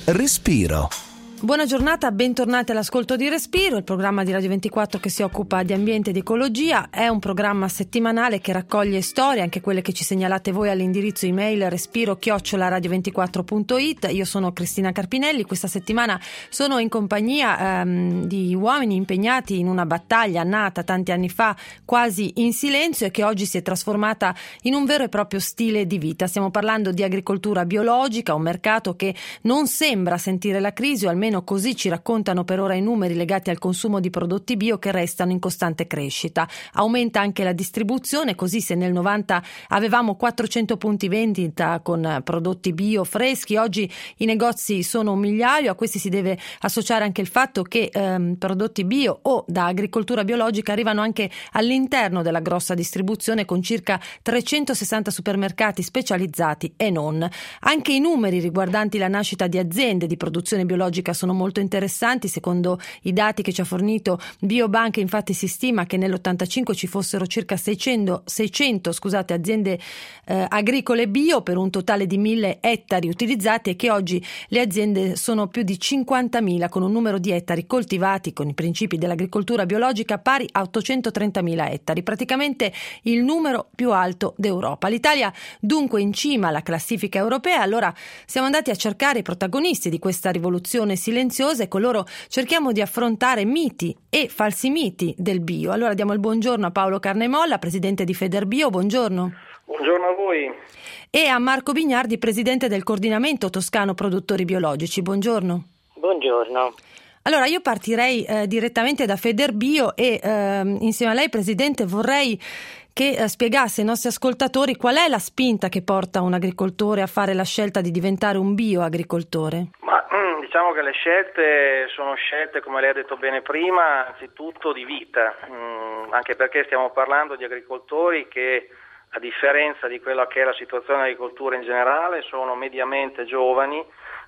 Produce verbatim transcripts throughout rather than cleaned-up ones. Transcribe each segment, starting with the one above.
Respiro. Buona giornata, bentornati all'ascolto di Respiro, il programma di Radio ventiquattro che si occupa di ambiente e di ecologia. È un programma settimanale che raccoglie storie, anche quelle che ci segnalate voi all'indirizzo email respiro chiocciola radio ventiquattro punto it. Io sono Cristina Carpinelli. Questa settimana sono in compagnia ehm, di uomini impegnati in una battaglia nata tanti anni fa quasi in silenzio e che oggi si è trasformata in un vero e proprio stile di vita. Stiamo parlando di agricoltura biologica, un mercato che non sembra sentire la crisi, o almeno così ci raccontano per ora i numeri legati al consumo di prodotti bio, che restano in costante crescita. Aumenta anche la distribuzione, così se nel novanta avevamo quattrocento punti vendita con prodotti bio freschi, oggi i negozi sono un migliaio. A questi si deve associare anche il fatto che ehm, prodotti bio o da agricoltura biologica arrivano anche all'interno della grossa distribuzione, con circa trecentosessanta supermercati specializzati e non. Anche i numeri riguardanti la nascita di aziende di produzione biologica sono molto interessanti. Secondo i dati che ci ha fornito Biobank, infatti, si stima che nell'ottantacinque ci fossero circa seicento, seicento scusate, aziende eh, agricole bio per un totale di mille ettari utilizzati, e che oggi le aziende sono più di cinquantamila, con un numero di ettari coltivati con i principi dell'agricoltura biologica pari a ottocentotrentamila ettari, praticamente il numero più alto d'Europa. L'Italia dunque in cima alla classifica europea. Allora siamo andati a cercare i protagonisti di questa rivoluzione silenziosa e con loro cerchiamo di affrontare miti e falsi miti del bio. Allora diamo il buongiorno a Paolo Carnemolla, presidente di Federbio. Buongiorno. Buongiorno a voi. E a Marco Bignardi, presidente del coordinamento toscano produttori biologici. Buongiorno. Buongiorno. Allora io partirei eh, direttamente da Federbio e eh, insieme a lei, presidente, vorrei che eh, spiegasse ai nostri ascoltatori qual è la spinta che porta un agricoltore a fare la scelta di diventare un bioagricoltore. Ma mm, diciamo che le scelte sono scelte, come lei ha detto bene prima, anzitutto di vita, mm, anche perché stiamo parlando di agricoltori che, a differenza di quella che è la situazione dell'agricoltura in generale, sono mediamente giovani,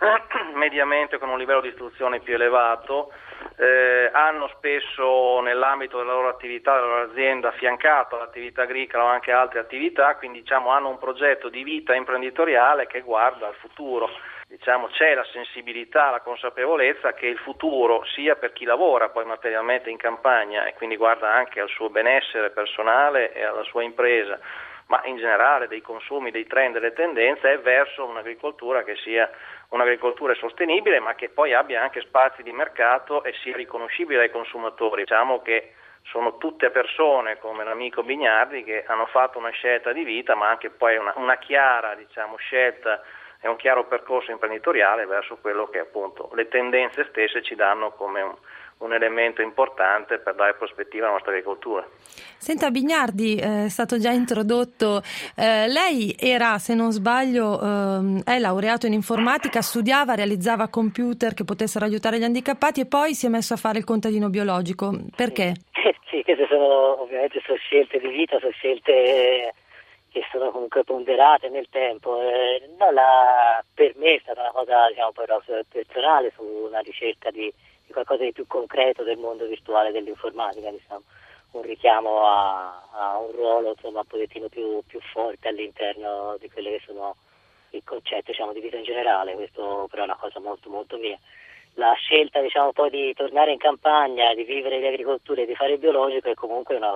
mediamente con un livello di istruzione più elevato, eh, hanno spesso nell'ambito della loro attività, della loro azienda, affiancato all'attività agricola o anche altre attività, quindi diciamo hanno un progetto di vita imprenditoriale che guarda al futuro. Diciamo c'è la sensibilità, la consapevolezza che il futuro, sia per chi lavora poi materialmente in campagna e quindi guarda anche al suo benessere personale e alla sua impresa, ma in generale dei consumi, dei trend, delle tendenze, è verso un'agricoltura che sia un'agricoltura sostenibile, ma che poi abbia anche spazi di mercato e sia riconoscibile ai consumatori. Diciamo che sono tutte persone come l'amico Bignardi che hanno fatto una scelta di vita, ma anche poi una, una chiara, diciamo, scelta e un chiaro percorso imprenditoriale verso quello che appunto le tendenze stesse ci danno come un un elemento importante per dare prospettiva alla nostra agricoltura. Senta Bignardi, eh, è stato già introdotto, eh, lei era, se non sbaglio, eh, è laureato in informatica, studiava, realizzava computer che potessero aiutare gli handicappati e poi si è messo a fare il contadino biologico. Perché? Sì, sì, queste sono ovviamente sono scelte di vita, sono scelte che sono comunque ponderate nel tempo. Eh, no, la, per me è stata una cosa, diciamo, però personale, su una ricerca di di qualcosa di più concreto del mondo virtuale dell'informatica, diciamo, un richiamo a, a un ruolo, insomma, un pochettino più, più forte all'interno di quelle che sono il concetto, diciamo, di vita in generale. Questo però è una cosa molto molto mia. La scelta, diciamo, poi di tornare in campagna, di vivere di agricoltura e di fare biologico è comunque una,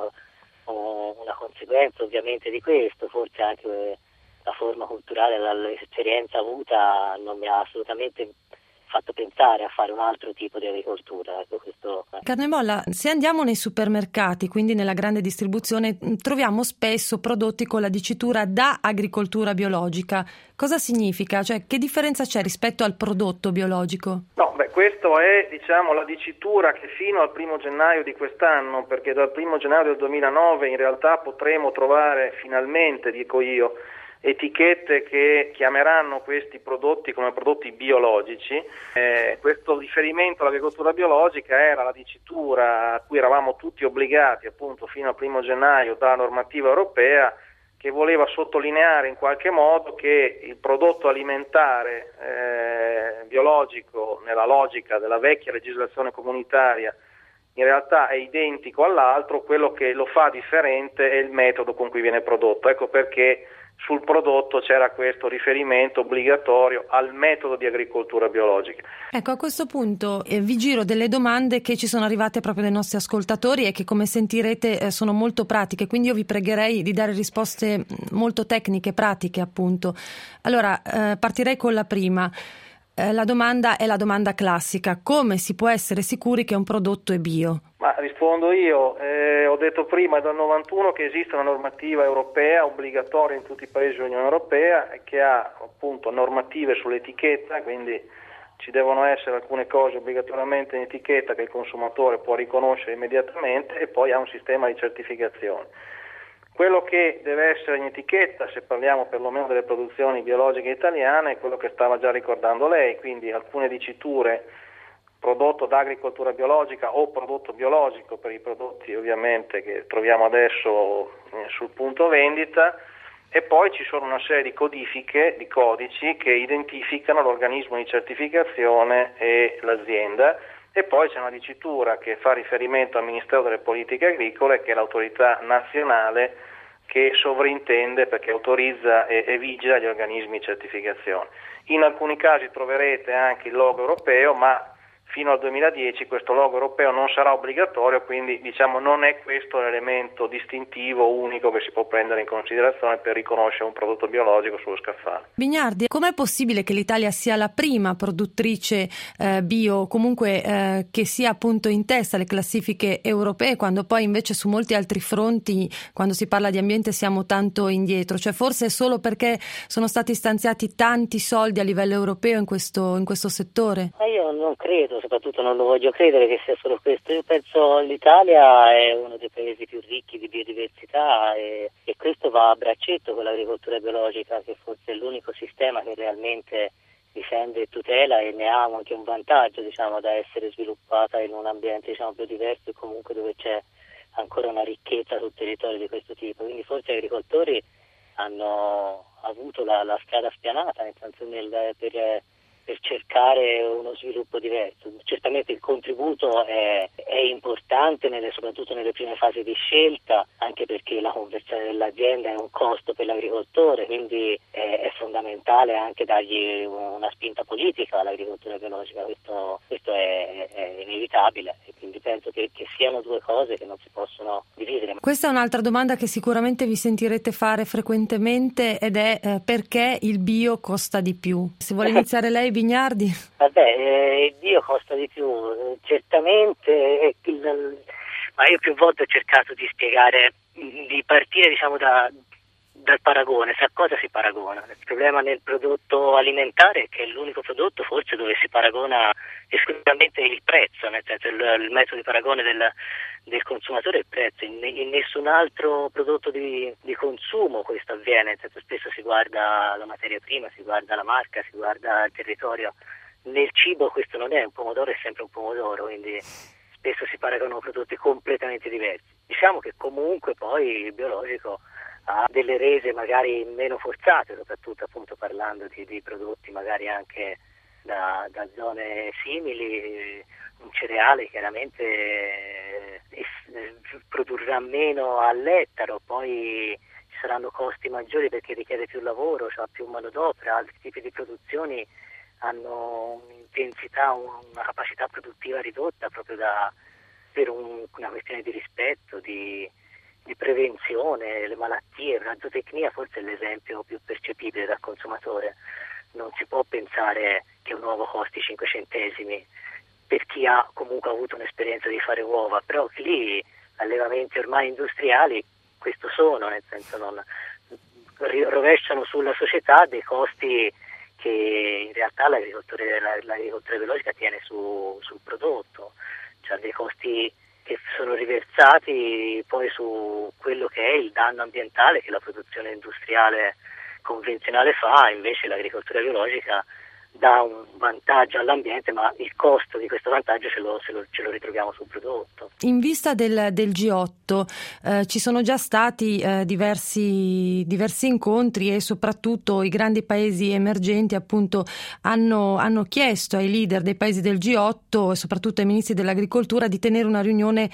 una conseguenza ovviamente di questo, forse anche la forma culturale, l'esperienza avuta non mi ha assolutamente fatto pensare a fare un altro tipo di agricoltura. Ecco, questo. Carnemolla, se andiamo nei supermercati, quindi nella grande distribuzione, troviamo spesso prodotti con la dicitura da agricoltura biologica. Cosa significa? Cioè, che differenza c'è rispetto al prodotto biologico? No, beh, questo è, diciamo, la dicitura che fino al primo gennaio di quest'anno, perché dal primo gennaio del duemilanove in realtà potremo trovare finalmente, dico io, etichette che chiameranno questi prodotti come prodotti biologici. Eh, questo riferimento all'agricoltura biologica era la dicitura a cui eravamo tutti obbligati appunto fino al primo gennaio dalla normativa europea, che voleva sottolineare in qualche modo che il prodotto alimentare eh, biologico, nella logica della vecchia legislazione comunitaria, in realtà è identico all'altro, quello che lo fa differente è il metodo con cui viene prodotto. Ecco perché sul prodotto c'era questo riferimento obbligatorio al metodo di agricoltura biologica. Ecco, a questo punto eh, vi giro delle domande che ci sono arrivate proprio dai nostri ascoltatori e che, come sentirete, eh, sono molto pratiche, quindi io vi pregherei di dare risposte molto tecniche, pratiche appunto. Allora, eh, partirei con la prima. Eh, la domanda è la domanda classica: come si può essere sicuri che un prodotto è bio? Ma rispondo io, eh, ho detto prima, è dal novantuno che esiste una normativa europea obbligatoria in tutti i paesi dell'Unione Europea che ha appunto normative sull'etichetta, quindi ci devono essere alcune cose obbligatoriamente in etichetta che il consumatore può riconoscere immediatamente, e poi ha un sistema di certificazione. Quello che deve essere in etichetta, se parliamo perlomeno delle produzioni biologiche italiane, è quello che stava già ricordando lei, quindi alcune diciture: prodotto da agricoltura biologica o prodotto biologico per i prodotti ovviamente che troviamo adesso eh, sul punto vendita, e poi ci sono una serie di codifiche, di codici che identificano l'organismo di certificazione e l'azienda, e poi c'è una dicitura che fa riferimento al Ministero delle Politiche Agricole, che è l'autorità nazionale che sovrintende, perché autorizza e, e vigila gli organismi di certificazione. In alcuni casi troverete anche il logo europeo, ma fino al duemiladieci questo logo europeo non sarà obbligatorio, quindi diciamo non è questo l'elemento distintivo unico che si può prendere in considerazione per riconoscere un prodotto biologico sullo scaffale. Bignardi, com'è possibile che l'Italia sia la prima produttrice eh, bio, comunque eh, che sia appunto in testa alle classifiche europee, quando poi invece su molti altri fronti, quando si parla di ambiente, siamo tanto indietro? Cioè forse è solo perché sono stati stanziati tanti soldi a livello europeo in questo, in questo settore? Ma io non credo, soprattutto non lo voglio credere che sia solo questo. Io penso l'Italia è uno dei paesi più ricchi di biodiversità e, e questo va a braccetto con l'agricoltura biologica, che forse è l'unico sistema che realmente difende e tutela e ne ha anche un vantaggio, diciamo, da essere sviluppata in un ambiente, diciamo, più diverso e comunque dove c'è ancora una ricchezza sul territorio di questo tipo. Quindi forse gli agricoltori hanno avuto la, la strada spianata, nel senso nel, per per cercare uno sviluppo diverso. Certamente il contributo è, è importante, nelle, soprattutto nelle prime fasi di scelta, anche perché la conversione dell'azienda è un costo per l'agricoltore, quindi è, è fondamentale anche dargli una spinta politica all'agricoltura biologica. Questo, questo è, è inevitabile, e quindi penso che, che siano due cose che non si possono dividere. Questa è un'altra domanda che sicuramente vi sentirete fare frequentemente, ed è eh, perché il bio costa di più. Se vuole iniziare lei, Bignardi. Vabbè, eh, il bio costa di più, eh, certamente, eh, il, ma io più volte ho cercato di spiegare, di partire diciamo da, dal paragone, sa cosa si paragona. Il problema nel prodotto alimentare è che è l'unico prodotto forse dove si paragona esclusivamente il prezzo, nel senso il, il metodo di paragone del, del consumatore è il prezzo. In, in nessun altro prodotto di, di consumo questo avviene, nel senso spesso si guarda la materia prima, si guarda la marca, si guarda il territorio. Nel cibo questo non è, un pomodoro è sempre un pomodoro, quindi spesso si paragonano prodotti completamente diversi. Diciamo che comunque poi il biologico ha delle rese magari meno forzate, soprattutto appunto parlando di, di prodotti magari anche da, da zone simili. Un cereale chiaramente eh, produrrà meno all'ettaro, poi ci saranno costi maggiori perché richiede più lavoro, cioè più manodopera. Altri tipi di produzioni hanno un'intensità, una capacità produttiva ridotta proprio da, per un, una questione di rispetto, di, di prevenzione, le malattie. La zootecnia forse è l'esempio più percepibile dal consumatore. Non si può pensare che un uovo costi cinque centesimi per chi ha comunque avuto un'esperienza di fare uova, però lì allevamenti ormai industriali questo sono, nel senso non rovesciano sulla società dei costi che in realtà l'agricoltura, l'agricoltura biologica tiene su, sul prodotto, cioè dei costi che sono riversati poi su quello che è il danno ambientale che la produzione industriale convenzionale fa. Invece l'agricoltura biologica dà un vantaggio all'ambiente, ma il costo di questo vantaggio ce lo, ce lo, ce lo ritroviamo sul prodotto. In vista del, del G otto eh, ci sono già stati eh, diversi, diversi incontri, e soprattutto i grandi paesi emergenti appunto hanno, hanno chiesto ai leader dei paesi del G otto e soprattutto ai ministri dell'agricoltura di tenere una riunione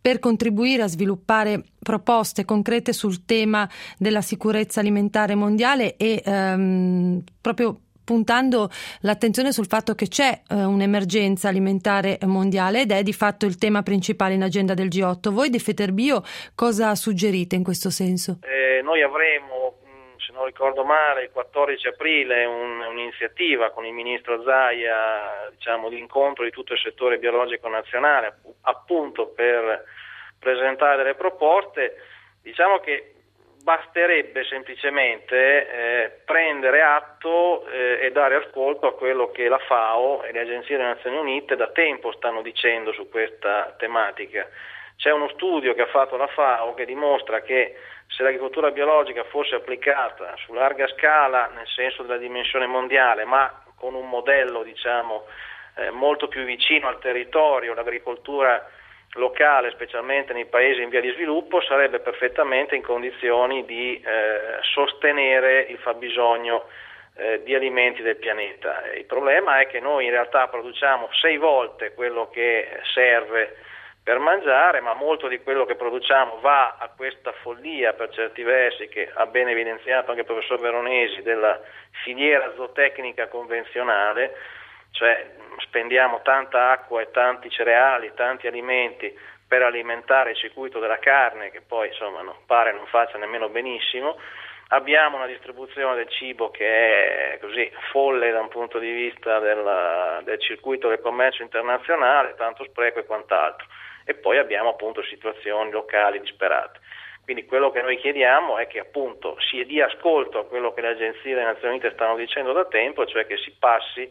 per contribuire a sviluppare proposte concrete sul tema della sicurezza alimentare mondiale e ehm, proprio puntando l'attenzione sul fatto che c'è eh, un'emergenza alimentare mondiale ed è di fatto il tema principale in agenda del G otto. Voi di Feterbio cosa suggerite in questo senso? Eh, noi avremo, se non ricordo male, il quattordici aprile un, un'iniziativa con il ministro Zaia, diciamo, di incontro di tutto il settore biologico nazionale, appunto per presentare delle proposte. Diciamo che basterebbe semplicemente eh, prendere atto eh, e dare ascolto a quello che la FAO e le agenzie delle Nazioni Unite da tempo stanno dicendo su questa tematica. C'è uno studio che ha fatto la FAO che dimostra che se l'agricoltura biologica fosse applicata su larga scala, nel senso della dimensione mondiale, ma con un modello diciamo eh, molto più vicino al territorio, l'agricoltura locale, specialmente nei paesi in via di sviluppo, sarebbe perfettamente in condizioni di eh, sostenere il fabbisogno eh, di alimenti del pianeta. Il problema è che noi in realtà produciamo sei volte quello che serve per mangiare, ma molto di quello che produciamo va a questa follia, per certi versi, che ha ben evidenziato anche il professor Veronesi, della filiera zootecnica convenzionale, cioè spendiamo tanta acqua e tanti cereali, tanti alimenti per alimentare il circuito della carne, che poi insomma non pare non faccia nemmeno benissimo. Abbiamo una distribuzione del cibo che è così folle da un punto di vista del, del circuito del commercio internazionale, tanto spreco e quant'altro. E poi abbiamo appunto situazioni locali disperate. Quindi quello che noi chiediamo è che appunto si dia ascolto a quello che le agenzie delle Nazioni Unite stanno dicendo da tempo, cioè che si passi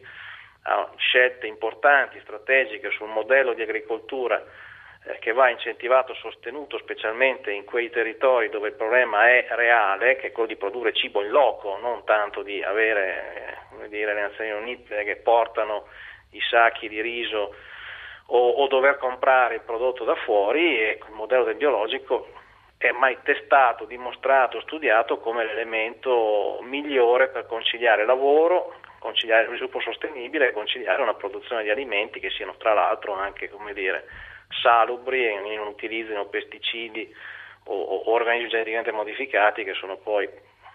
a scelte importanti, strategiche sul modello di agricoltura eh, che va incentivato, sostenuto specialmente in quei territori dove il problema è reale, che è quello di produrre cibo in loco, non tanto di avere eh, come dire, le Nazioni Unite che portano i sacchi di riso o, o dover comprare il prodotto da fuori. E il modello del biologico è mai testato, dimostrato, studiato come l'elemento migliore per conciliare lavoro, conciliare il sviluppo sostenibile e conciliare una produzione di alimenti che siano tra l'altro anche, come dire, salubri e non utilizzino pesticidi o, o organismi geneticamente modificati, che sono poi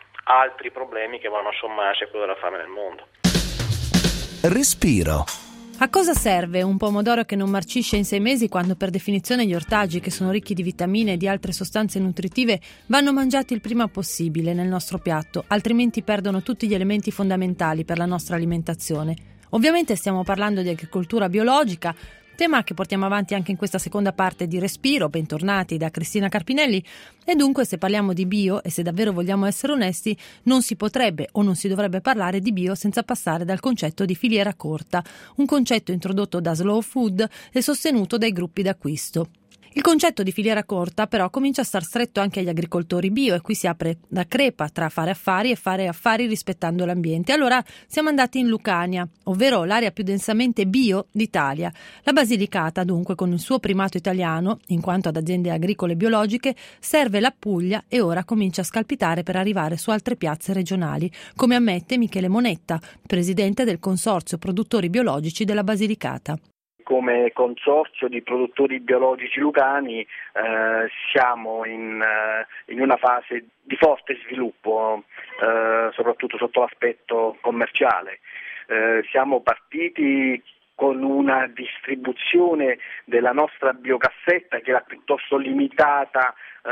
altri problemi che vanno a sommarsi a quello della fame nel mondo. Respiro. A cosa serve un pomodoro che non marcisce in sei mesi quando per definizione gli ortaggi, che sono ricchi di vitamine e di altre sostanze nutritive, vanno mangiati il prima possibile nel nostro piatto, altrimenti perdono tutti gli elementi fondamentali per la nostra alimentazione? Ovviamente stiamo parlando di agricoltura biologica, tema che portiamo avanti anche in questa seconda parte di Respiro. Bentornati da Cristina Carpinelli. E dunque, se parliamo di bio, e se davvero vogliamo essere onesti, non si potrebbe o non si dovrebbe parlare di bio senza passare dal concetto di filiera corta, un concetto introdotto da Slow Food e sostenuto dai gruppi d'acquisto. Il concetto di filiera corta però comincia a star stretto anche agli agricoltori bio, e qui si apre la crepa tra fare affari e fare affari rispettando l'ambiente. Allora siamo andati in Lucania, ovvero l'area più densamente bio d'Italia. La Basilicata, dunque, con il suo primato italiano, in quanto ad aziende agricole biologiche, serve la Puglia e ora comincia a scalpitare per arrivare su altre piazze regionali, come ammette Michele Monetta, presidente del Consorzio Produttori Biologici della Basilicata. Come consorzio di produttori biologici lucani eh, siamo in, eh, in una fase di forte sviluppo, eh, soprattutto sotto l'aspetto commerciale. Eh, siamo partiti con una distribuzione della nostra biocassetta che era piuttosto limitata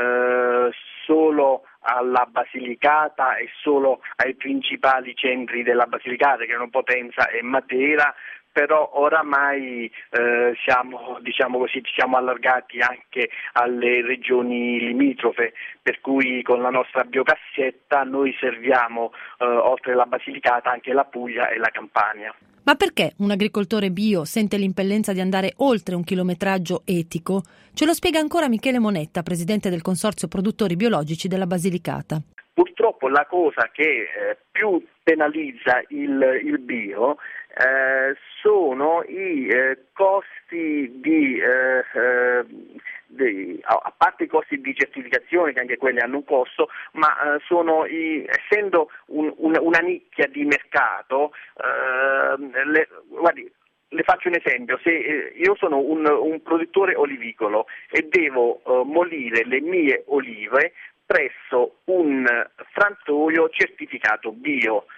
eh, solo alla Basilicata e solo ai principali centri della Basilicata, che erano Potenza e Matera, però oramai eh, siamo, diciamo così, ci siamo allargati anche alle regioni limitrofe, per cui con la nostra biocassetta noi serviamo eh, oltre la Basilicata anche la Puglia e la Campania. Ma perché un agricoltore bio sente l'impellenza di andare oltre un chilometraggio etico? Ce lo spiega ancora Michele Monetta, presidente del Consorzio Produttori Biologici della Basilicata. Purtroppo la cosa che eh, più penalizza il, il bio eh, sono i eh, costi di, eh, eh, di, a parte i costi di certificazione, che anche quelli hanno un costo, ma eh, sono i, essendo un, un, una nicchia di mercato, eh, le, guardi, le faccio un esempio: se eh, io sono un, un produttore olivicolo e devo eh, molire le mie olive presso un frantoio certificato bio,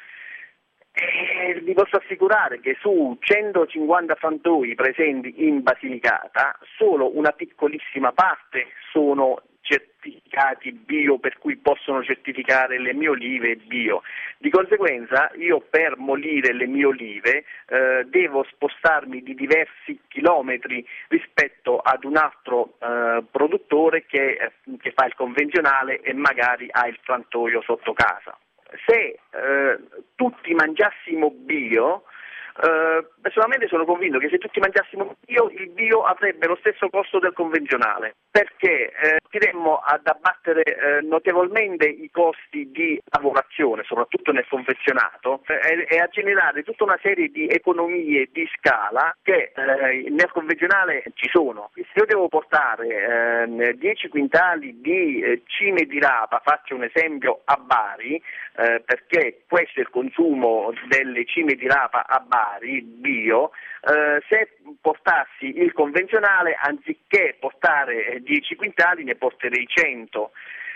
Eh, vi posso assicurare che su centocinquanta frantoi presenti in Basilicata solo una piccolissima parte sono certificati bio, per cui possono certificare le mie olive bio. Di conseguenza io per molire le mie olive eh, devo spostarmi di diversi chilometri rispetto ad un altro eh, produttore che, che fa il convenzionale e magari ha il frantoio sotto casa. Se eh, tutti mangiassimo bio, eh, personalmente sono convinto che se tutti mangiassimo bio, il bio avrebbe lo stesso costo del convenzionale, perché eh, riusciremmo ad abbattere eh, notevolmente i costi di lavorazione, soprattutto nel confezionato, eh, e a generare tutta una serie di economie di scala che eh, nel convenzionale ci sono. Se io devo portare eh, dieci quintali di eh, cime di rapa, faccio un esempio, a Bari, eh, perché questo è il consumo delle cime di rapa a Bari, bio, eh, se portassi il convenzionale, anziché portare dieci quintali ne porterei cento.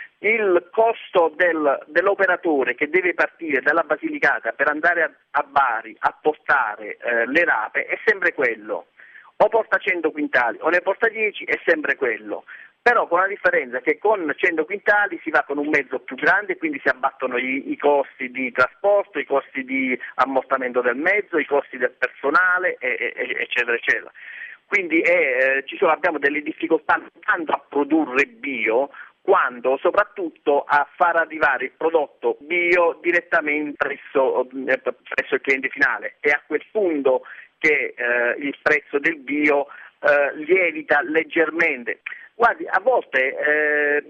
Il costo del, dell'operatore che deve partire dalla Basilicata per andare a, a Bari a portare eh, le rape è sempre quello: o porta cento quintali o ne porta dieci, è sempre quello. Però con la differenza che con cento quintali si va con un mezzo più grande, quindi si abbattono i, i costi di trasporto, i costi di ammortamento del mezzo, i costi del personale, e, e, eccetera, eccetera. Quindi eh, ci sono, abbiamo delle difficoltà tanto a produrre bio, quando soprattutto a far arrivare il prodotto bio direttamente presso, eh, presso il cliente finale. E a quel punto che eh, il prezzo del bio eh, lievita leggermente. Guardi, a volte, eh,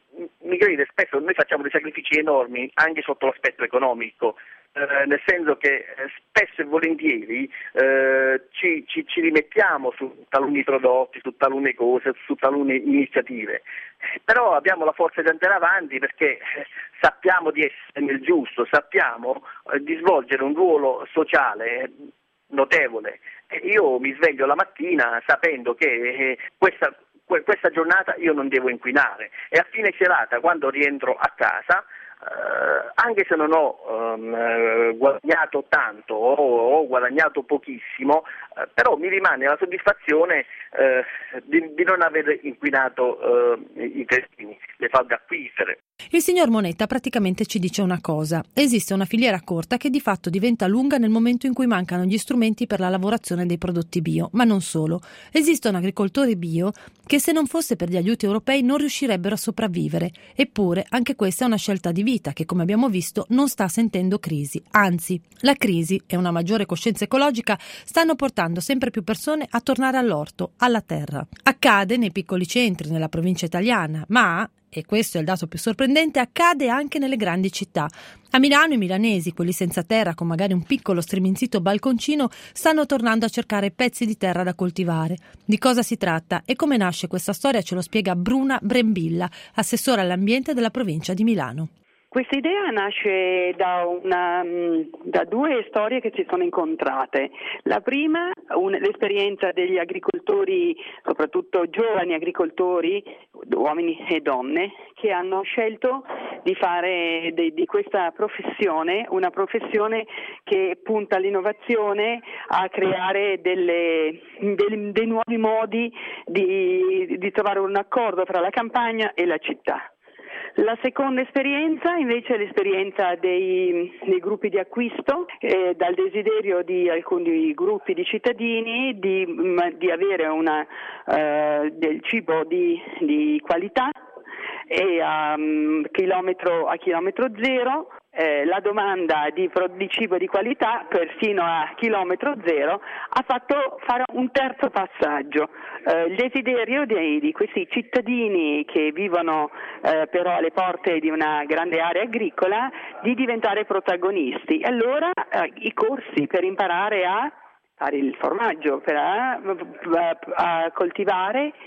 mi crede, spesso noi facciamo dei sacrifici enormi anche sotto l'aspetto economico, eh, nel senso che eh, spesso e volentieri eh, ci, ci, ci rimettiamo su taluni prodotti, su talune cose, su talune iniziative, però abbiamo la forza di andare avanti perché sappiamo di essere nel giusto, sappiamo eh, di svolgere un ruolo sociale notevole. Io mi sveglio la mattina sapendo che eh, questa questa giornata io non devo inquinare, e a fine serata, quando rientro a casa, eh, anche se non ho ehm, guadagnato tanto o ho guadagnato pochissimo, eh, però mi rimane la soddisfazione eh, di, di non aver inquinato eh, i terreni, le falde acquifere. Il signor Monetta praticamente ci dice una cosa: esiste una filiera corta che di fatto diventa lunga nel momento in cui mancano gli strumenti per la lavorazione dei prodotti bio, ma non solo. Esistono agricoltori bio che, se non fosse per gli aiuti europei, non riuscirebbero a sopravvivere. Eppure anche questa è una scelta di vita che, come abbiamo visto, non sta sentendo crisi. Anzi, la crisi e una maggiore coscienza ecologica stanno portando sempre più persone a tornare all'orto, alla terra. Accade nei piccoli centri, nella provincia italiana, ma, e questo è il dato più sorprendente, accade anche nelle grandi città. A Milano i milanesi, quelli senza terra con magari un piccolo striminzito balconcino, stanno tornando a cercare pezzi di terra da coltivare. Di cosa si tratta e come nasce questa storia ce lo spiega Bruna Brembilla, assessora all'ambiente della provincia di Milano. Questa idea nasce da, una, da due storie che si sono incontrate. La prima, un, l'esperienza degli agricoltori, soprattutto giovani agricoltori, uomini e donne, che hanno scelto di fare de, di questa professione una professione che punta all'innovazione, a creare delle, dei, dei nuovi modi di, di trovare un accordo fra la campagna e la città. La seconda esperienza invece è l'esperienza dei, dei gruppi di acquisto, eh, dal desiderio di alcuni gruppi di cittadini di, di avere una, eh, del cibo di, di qualità e a, um, chilometro, a chilometro zero. Eh, la domanda di, di cibo di qualità persino a chilometro zero ha fatto fare un terzo passaggio, eh, il desiderio di, di questi cittadini che vivono eh, però alle porte di una grande area agricola di diventare protagonisti. Allora eh, i corsi per imparare a fare il formaggio, per a, a coltivare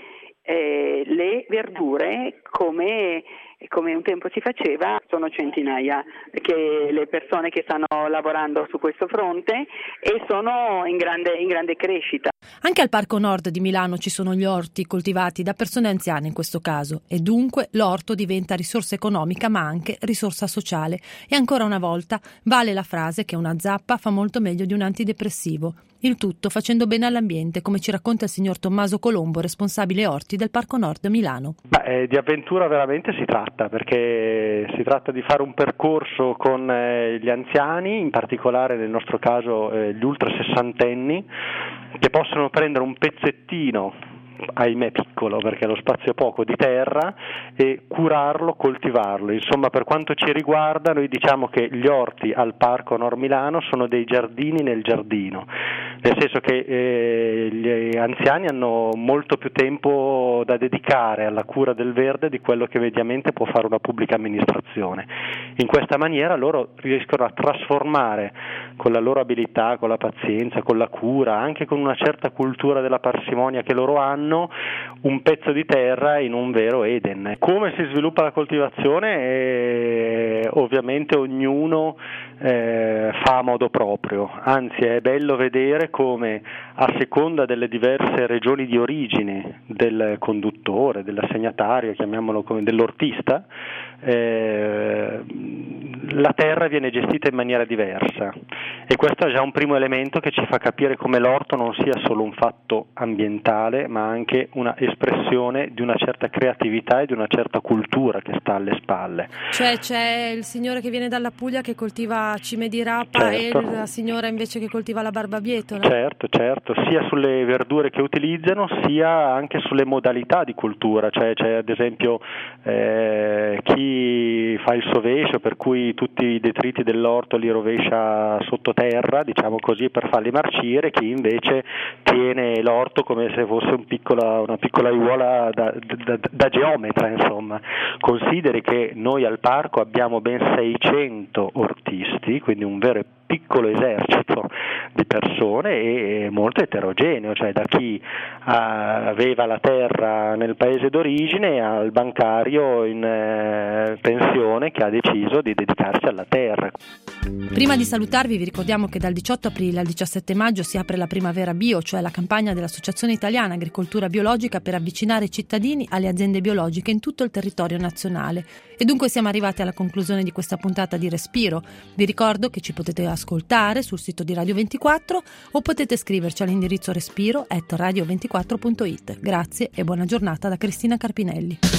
eh, le verdure come come un tempo si faceva. Sono centinaia che le persone che stanno lavorando su questo fronte e sono in grande, in grande crescita. Anche al Parco Nord di Milano ci sono gli orti coltivati da persone anziane in questo caso, e dunque l'orto diventa risorsa economica ma anche risorsa sociale, e ancora una volta vale la frase che una zappa fa molto meglio di un antidepressivo. Il tutto facendo bene all'ambiente, come ci racconta il signor Tommaso Colombo, responsabile orti del Parco Nord Milano. Beh, di avventura veramente si tratta, perché si tratta di fare un percorso con eh, gli anziani, in particolare nel nostro caso eh, gli ultra sessantenni, che possono prendere un pezzettino, ahimè piccolo perché lo spazio è poco, di terra e curarlo, coltivarlo. Insomma, per quanto ci riguarda, noi diciamo che gli orti al Parco Nord Milano sono dei giardini nel giardino, nel senso che eh, gli anziani hanno molto più tempo da dedicare alla cura del verde di quello che mediamente può fare una pubblica amministrazione. In questa maniera loro riescono a trasformare, con la loro abilità, con la pazienza, con la cura, anche con una certa cultura della parsimonia che loro hanno, un pezzo di terra in un vero Eden. Come si sviluppa la coltivazione? Eh, ovviamente ognuno eh, fa a modo proprio, anzi è bello vedere come a seconda delle diverse regioni di origine del conduttore, dell'assegnatario, chiamiamolo come dell'ortista, eh, la terra viene gestita in maniera diversa, e questo è già un primo elemento che ci fa capire come l'orto non sia solo un fatto ambientale ma anche una espressione di una certa creatività e di una certa cultura che sta alle spalle. Cioè c'è il signore che viene dalla Puglia che coltiva cime di rapa, certo, e la signora invece che coltiva la barbabietola? Certo, certo, sia sulle verdure che utilizzano sia anche sulle modalità di cultura, cioè c'è ad esempio eh, chi fa il sovescio, per cui tutti i detriti dell'orto li rovescia sottoterra, diciamo così, per farli marcire, chi invece tiene l'orto come se fosse un piccola, una piccola aiuola da, da, da geometra, insomma. Consideri che noi al parco abbiamo ben seicento ortisti, quindi un vero e piccolo esercito di persone, e molto eterogeneo, cioè da chi aveva la terra nel paese d'origine al bancario in eh, pensione che ha deciso di dedicarsi alla terra. Prima di salutarvi vi ricordiamo che dal diciotto aprile al diciassette maggio si apre la Primavera Bio, cioè la campagna dell'Associazione Italiana Agricoltura Biologica per avvicinare i cittadini alle aziende biologiche in tutto il territorio nazionale. E dunque siamo arrivati alla conclusione di questa puntata di Respiro. Vi ricordo che ci potete ascoltare sul sito di Radio ventiquattro o potete scriverci all'indirizzo respiro chiocciola radio ventiquattro punto it. Grazie e buona giornata da Cristina Carpinelli.